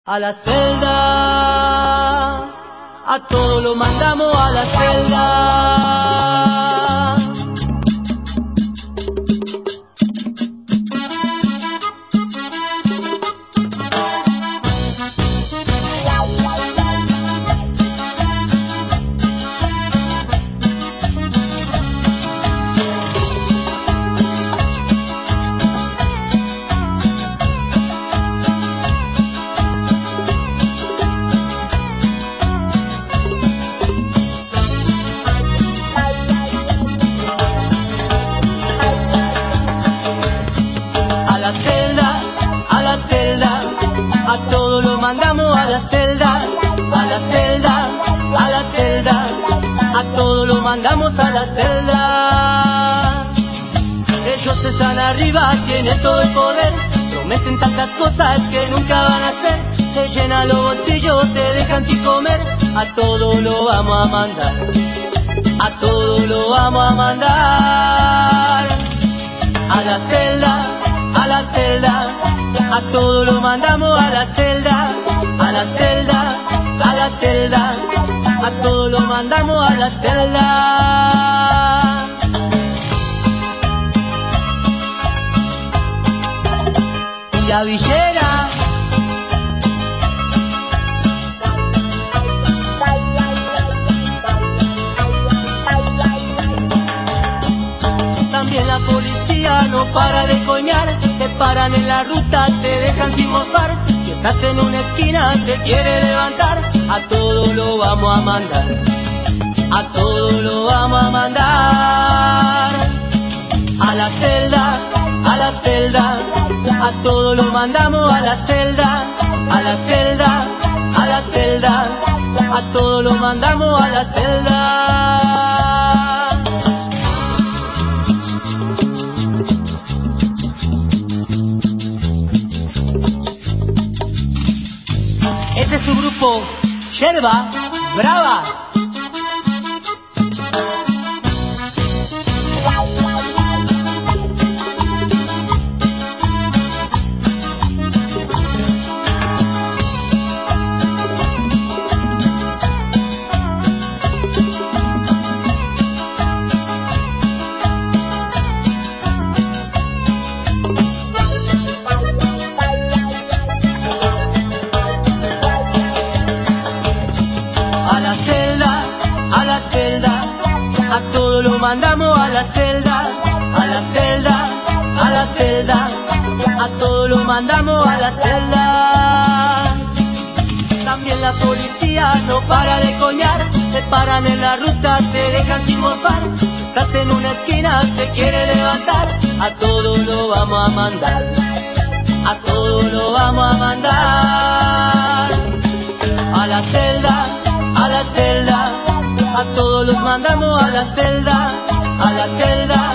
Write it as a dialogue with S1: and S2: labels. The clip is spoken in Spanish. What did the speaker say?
S1: A la celda, a todos lo mandamos a la celda. Mandamos a la celda, a la celda, a la celda, a todos lo mandamos a la celda. Ellos están arriba, tienen todo el poder, prometen tantas cosas que nunca van a hacer, se llenan los bolsillos, te dejan sin comer, a todos lo vamos a mandar, a todos lo vamos a mandar. A la celda, a la celda, a todos lo mandamos a la celda, a la celda, a la celda, a todos lo mandamos a la celda. La villera, también la policía no para de coñar, te paran en la ruta, te dejan sin mofar. Si estás en una esquina, te quiere levantar, a todos lo vamos a mandar, a todos lo vamos a mandar. A la celda, a la celda, a todos lo mandamos a la celda, a la celda, a la celda, a todos lo mandamos a la celda. Este es su grupo, Yerba Brava. A todos lo mandamos a la celda, a la celda, a la celda, a todos lo mandamos a la celda. También la policía no para de coñar, te paran en la ruta, te dejan sin mofar. Estás en una esquina, te quiere levantar, a todos lo vamos a mandar, a todos lo vamos a mandar. A la celda, a la celda, a todos los mandamos a la celda, a la celda.